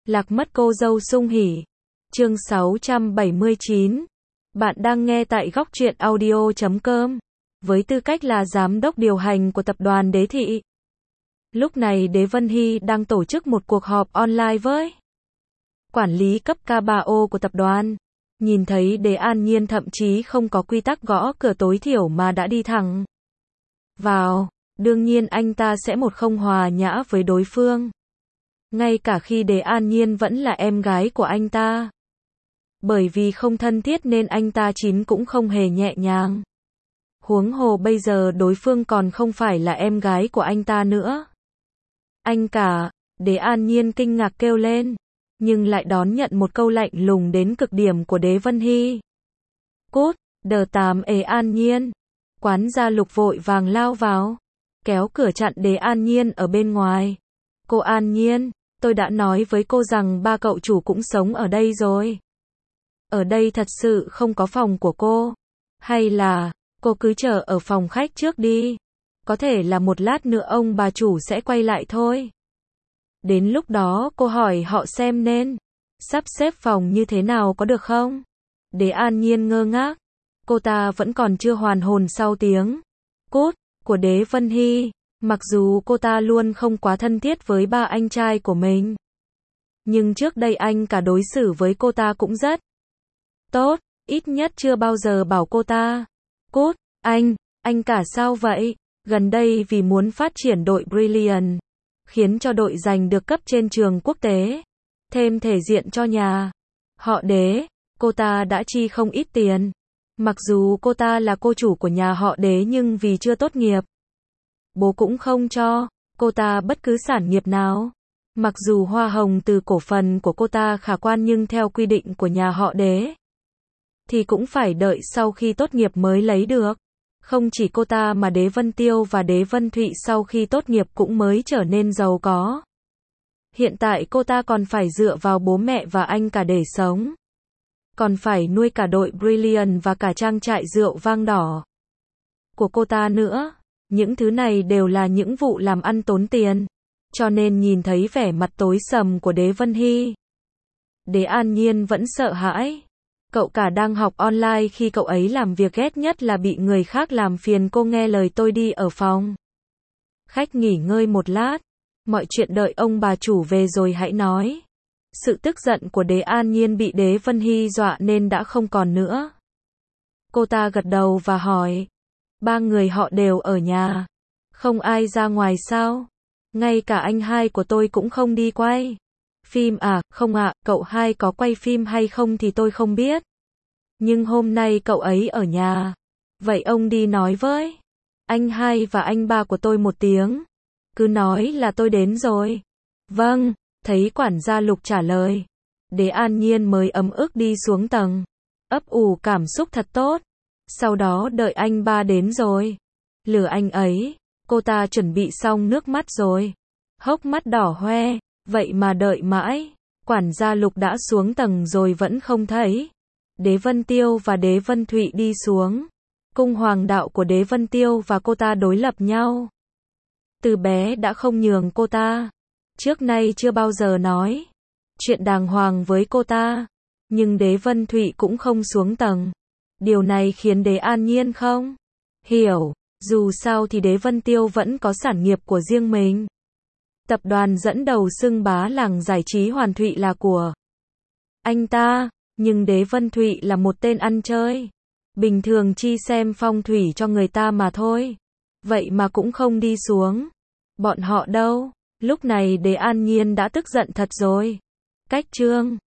Lạc mất cô dâu sung hỉ. Chương 679. Bạn đang nghe tại góc truyện audio.com. Với tư cách là giám đốc điều hành của tập đoàn Đế Thị. Lúc này Đế Vân Hy đang tổ chức một cuộc họp online với quản lý cấp K3O của tập đoàn. Nhìn thấy Đế An Nhiên thậm chí không có quy tắc gõ cửa tối thiểu mà đã đi thẳng vào. Đương nhiên anh ta sẽ không hòa nhã với đối phương. Ngay cả khi Đế An Nhiên vẫn là em gái của anh ta. Bởi vì không thân thiết nên anh ta cũng không hề nhẹ nhàng. Huống hồ bây giờ đối phương còn không phải là em gái của anh ta nữa. Anh cả, Đế An Nhiên kinh ngạc kêu lên, nhưng lại đón nhận một câu lạnh lùng đến cực điểm của Đế Vân Hy. Cút, đờ tám ế An Nhiên. Quán gia Lục vội vàng lao vào, kéo cửa chặn Đế An Nhiên ở bên ngoài. Cô An Nhiên, tôi đã nói với cô rằng ba cậu chủ cũng sống ở đây rồi. Ở đây thật sự không có phòng của cô. Hay là, cô cứ chờ ở phòng khách trước đi. Có thể là một lát nữa ông bà chủ sẽ quay lại thôi. Đến lúc đó cô hỏi họ xem nên sắp xếp phòng như thế nào có được không? Đế An Nhiên ngơ ngác. Cô ta vẫn còn chưa hoàn hồn sau tiếng cút của Đế Vân Hy. Mặc dù cô ta luôn không quá thân thiết với ba anh trai của mình. Nhưng trước đây anh cả đối xử với cô ta cũng rất tốt. Ít nhất chưa bao giờ bảo cô ta cút. Anh cả sao vậy? Gần đây vì muốn phát triển đội Brilliant, khiến cho đội giành được cấp trên trường quốc tế, thêm thể diện cho nhà họ Đế, cô ta đã chi không ít tiền. Mặc dù cô ta là cô chủ của nhà họ Đế nhưng vì chưa tốt nghiệp, bố cũng không cho cô ta bất cứ sản nghiệp nào. Mặc dù hoa hồng từ cổ phần của cô ta khả quan nhưng theo quy định của nhà họ Đế thì cũng phải đợi sau khi tốt nghiệp mới lấy được. Không chỉ cô ta mà Đế Vân Tiêu và Đế Vân Thụy sau khi tốt nghiệp cũng mới trở nên giàu có. Hiện tại cô ta còn phải dựa vào bố mẹ và anh cả để sống. Còn phải nuôi cả đội Brilliant và cả trang trại rượu vang đỏ của cô ta nữa. Những thứ này đều là những vụ làm ăn tốn tiền. Cho nên nhìn thấy vẻ mặt tối sầm của Đế Vân Hy, Đế An Nhiên vẫn sợ hãi. Cậu cả đang học online khi cậu ấy làm việc ghét nhất là bị người khác làm phiền. Cô nghe lời tôi đi ở phòng khách nghỉ ngơi một lát. Mọi chuyện đợi ông bà chủ về rồi hãy nói. Sự tức giận của Đế An Nhiên bị Đế Vân Hy dọa nên đã không còn nữa. Cô ta gật đầu và hỏi. Ba người họ đều ở nhà. Không ai ra ngoài sao? Ngay cả anh hai của tôi cũng không đi quay phim à? Không ạ, cậu hai có quay phim hay không thì tôi không biết. Nhưng hôm nay cậu ấy ở nhà. Vậy ông đi nói với anh hai và anh ba của tôi một tiếng. Cứ nói là tôi đến rồi. Vâng, thấy quản gia Lục trả lời. Đế An Nhiên mới ấm ức đi xuống tầng. Ấp ủ cảm xúc thật tốt. Sau đó đợi anh ba đến rồi. Lừa anh ấy. Cô ta chuẩn bị xong nước mắt rồi. Hốc mắt đỏ hoe. Vậy mà đợi mãi. Quản gia Lục đã xuống tầng rồi vẫn không thấy. Đế Vân Tiêu và Đế Vân Thụy đi xuống. Cung hoàng đạo của Đế Vân Tiêu và cô ta đối lập nhau. Từ bé đã không nhường cô ta. Trước nay chưa bao giờ nói chuyện đàng hoàng với cô ta. Nhưng Đế Vân Thụy cũng không xuống tầng. Điều này khiến Đế An Nhiên không hiểu. Dù sao thì Đế Vân Tiêu vẫn có sản nghiệp của riêng mình. Tập đoàn dẫn đầu xưng bá làng giải trí Hoàn Thụy là của anh ta. Nhưng Đế Vân Thụy là một tên ăn chơi. Bình thường chi xem phong thủy cho người ta mà thôi. Vậy mà cũng không đi xuống. Bọn họ đâu? Lúc này Đế An Nhiên đã tức giận thật rồi. Cách chương